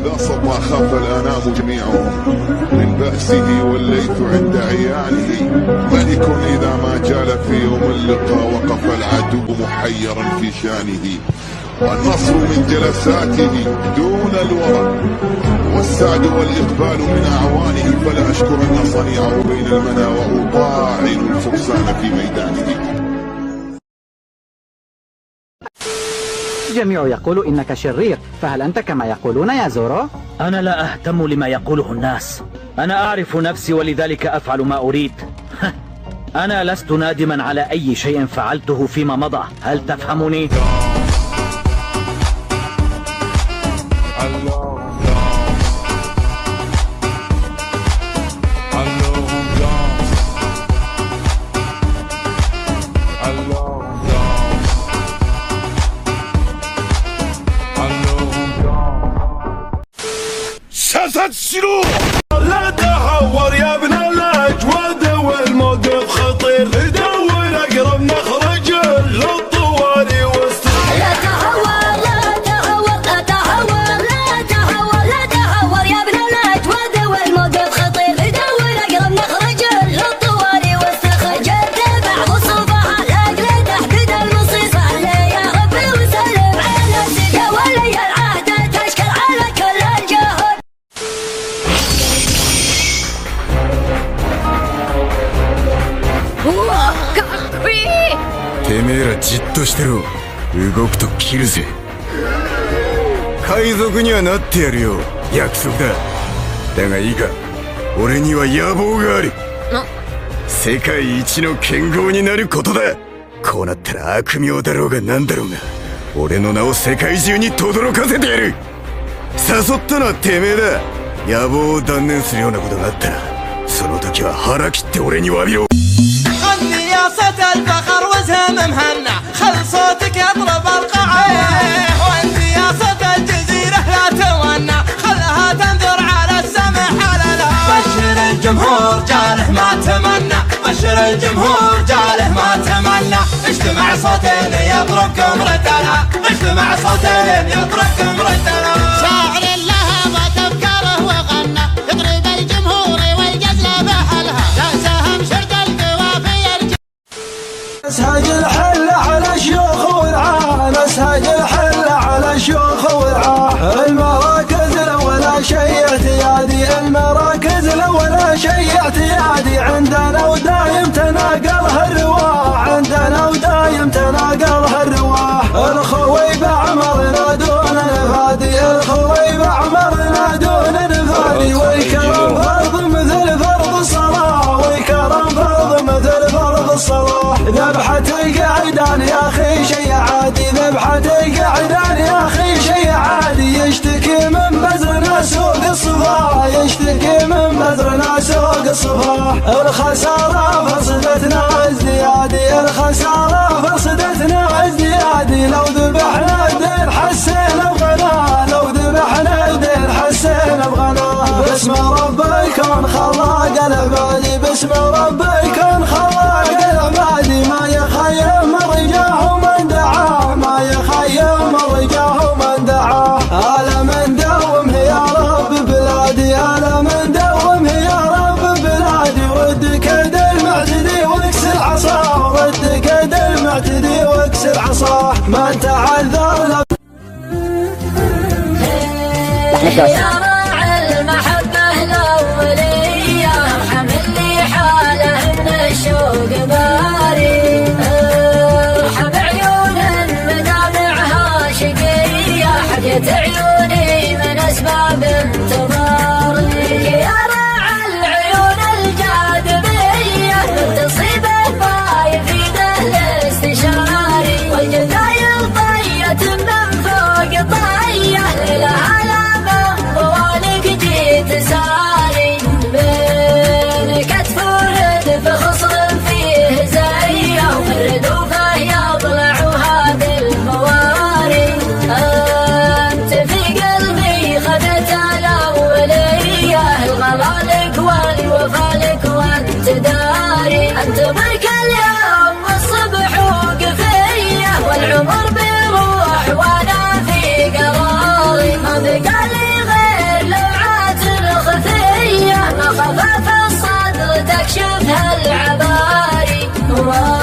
لا صوت ما خاف الأنام جميعهم من بأسه والليث عند عيانه. ملك إذا ما جال في يوم اللقاء وقف العدو محيرا في شانه. والنصر من جلساته دون الورى والسعد والإقبال من أعوانه. فلا أشكرن صنيعه بين المنى وأطاعن الفرسان في ميدانه. الجميع يقول إنك شرير، فهل أنت كما يقولون يا زورو؟ أنا لا أهتم لما يقوله الناس، أنا أعرف نفسي ولذلك أفعل ما أريد. أنا لست نادما على أي شيء فعلته فيما مضى، هل تفهمني؟ لا تهور يا ابن الأجواد والموقف خطير، دور أقرب نخرج للطواري واستخير. لا تهور لا تهور لا تهور لا تهور لا تهور يا ابن الأجواد والموقف خطير، دور أقرب نخرج للطواري واستخير. جد بعض الصباح لأجل تحديد المصيبة يا ربي وسلم على السيا ولي العهد تشكر على كل الجهود. てめえらじっとしてろ。動くと切るぜ。海賊にはなってやるよ、約束だ。だがいいか、俺には野望がある。世界一の剣豪になることだ。こうなったら悪名だろうが何だろうが、俺の名を世界中に轟かせてやる。誘ったのはてめえだ。野望を断念するようなことがあったら、その時は腹切って俺に詫びろ。 غني يا صوت الفخر وسام مهنا، خل صوتك يضرب القاعة. وانت يا صوت الجزيرة لا تونا، خلها تنذر على السمع حلالها. بشر الجمهور جاله ما تمنى، بشر الجمهور جاله ما تمنى. اجتمع صوتين يضربكم ردنا، اجتمع صوتين يضربكم ردنا. شاعر لها ضات افكاره وغنى، يضرب الجمهور والجزل بحلها. لا سهم شرد نسهج الحل على شيوخ ورعاه، نسهج الحل على شيوخ ورعاه. المراكز ولا شيء اعتيادي، المراكز ولا شيء اعتيادي. عندنا ودايم تناقلها الرواح، عندنا ودايم تناقلها الرواح. الخوي بعمرنا دون نفادي، الخوي بعمرنا دون نفادي. والكرم فرض مثل فرض الصلاة، والكرم فرض مثل فرض الصلاة. ذبحة القعدان يا أخي شيء عادي، ذبحة القعدان يا أخي شيء عادي. يشتكي من بزرنا سوق الصفا، يشتكي من بزرنا سوق الصفا. الخسارة فرصدتنا ازديادي، الخسارة فرصدتنا ازديادي. لو ذبحنا الدين حسينا بغنى، لو ذبحنا الدين حسينا بغنى. باسم ربي كن خلاق العبادي، باسم ربي كن خلاق العبادي. ما يخيم رجاه من دعاه، ما يخيم رجاه من دعاه. على من دوم يا رب بلادي، على من دوم يا رب بلادي. رد كيد المعتدي واكسر عصاه، رد كيد المعتدي واكسر عصاه. من تعذر يا راعي المحبة الأولية، حمل لي حاله من الشوق باري. ارحب عيون مدامعها شقية، حقت عيوني من أسباب انتظاري. يا راعي العيون الجاذبية، تصيب الضايع في دهل استشاري. والجدايل طية من فوق طية، لها لا من ضوى الهوى